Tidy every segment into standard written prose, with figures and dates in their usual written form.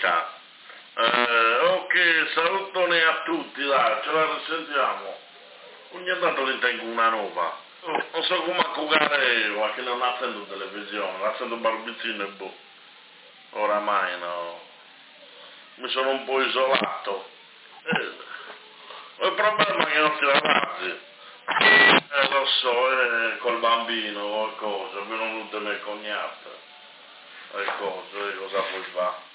Ciao. Ok, salutone a tutti, dai, ce la risentiamo. Ogni tanto li tengo una nuova. Non so come accugare, ma che non accendo televisione, accendo barbizzino e boh. Oramai no. Mi sono un po' isolato. Il problema è che non ti lavazzi. Lo so, col bambino o qualcosa, mi non venute le cognate. E cosa puoi fare?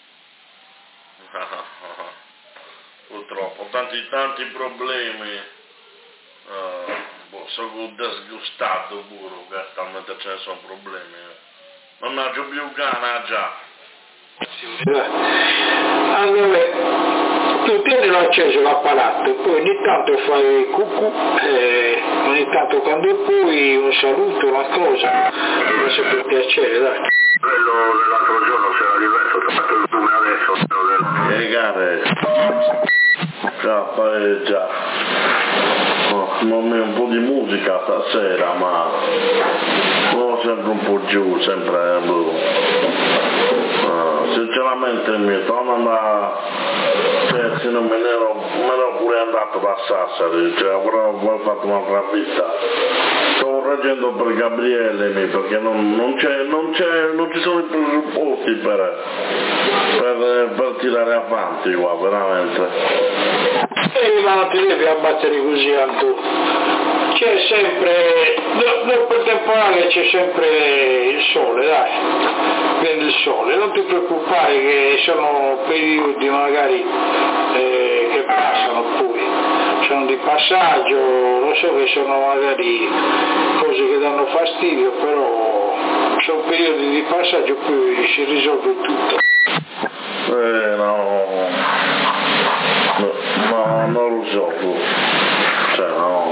Purtroppo, tanti problemi. Sono disgustato pure, che talmente ce ne sono problemi. Non ho più gana già. Allora, tu tienilo acceso l'apparato, poi ogni tanto fai cucù, ogni tanto quando puoi un saluto, una cosa, mi fa per piacere, dai. Quello dell'altro giorno c'era diverso, fatto il lume adesso. Piegare. Già. Non è un po' di musica stasera, ma sono sempre un po' giù, sempre sinceramente mi torno se non me ne ero pure andato da Sassari, cioè avrò fatto un'altra vita. Sto reggendo per Gabriele perché non ci sono i presupposti per tirare avanti qua, veramente. Ma non ti devi abbattere così Antu. C'è sempre, dopo il temporale c'è sempre il sole, dai, viene il sole, non ti preoccupare che sono periodi magari che passano poi, sono di passaggio, lo so che sono magari cose che danno fastidio, però sono periodi di passaggio, poi si risolve tutto. No, non lo so, cioè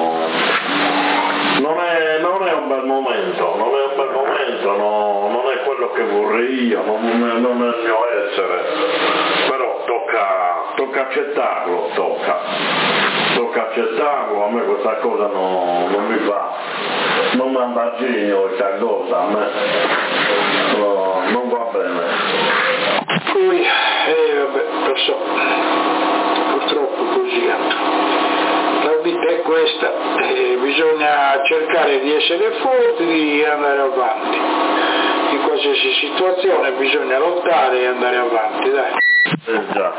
non è un bel momento, non è quello che vorrei io, non è il mio essere, però tocca accettarlo, tocca accettarlo, a me questa cosa non mi fa, non mi anda genio questa cosa, a me non va bene. Poi, vabbè, lo so, purtroppo così, la vita è questa, bisogna cercare di essere forti, di andare avanti, in qualsiasi situazione bisogna lottare e andare avanti, dai. Già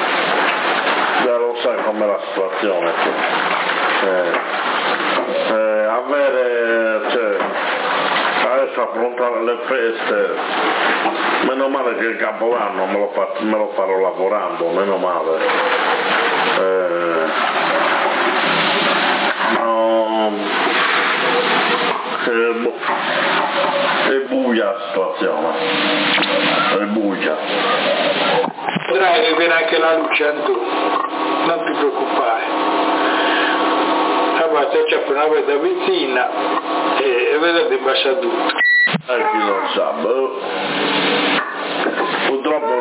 lo sai com'è la situazione, adesso affrontare le feste, meno male che il Capodanno me lo farò lavorando, meno male. È buia la situazione, è buia. Vedrai che viene anche la luce, non ti preoccupare. Basta c'è una vita vicina e vedete basta tutto. Chi lo sa, purtroppo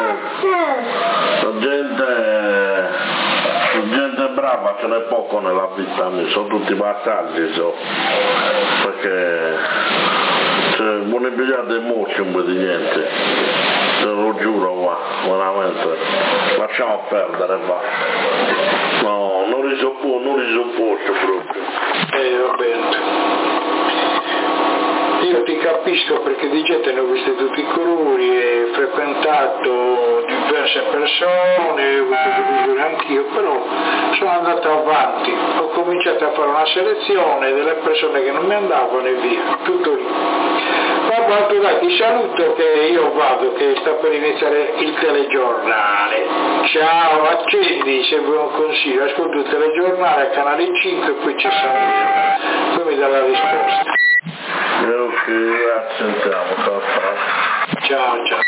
gente brava ce n'è poco nella vita, sono tutti battagli, perché buone pigliate e morti un po' di niente, te lo giuro qua, veramente, lasciamo perdere, va. No, non risopporto proprio. Va bene. Io ti capisco perché di gente ne ho viste tutti i colori e frequentato diverse persone, ho avuto visione anch'io, però sono andato avanti, ho cominciato a fare una selezione delle persone che non mi andavano e via, tutto lì. Vabbè, dai, ti saluto che io vado, che sta per iniziare il telegiornale. Ciao, accendi se vuoi un consiglio, ascolto il telegiornale a canale 5 e poi c'è Samir, poi mi dà la risposta. Ok, sentiamo, ciao. Ciao.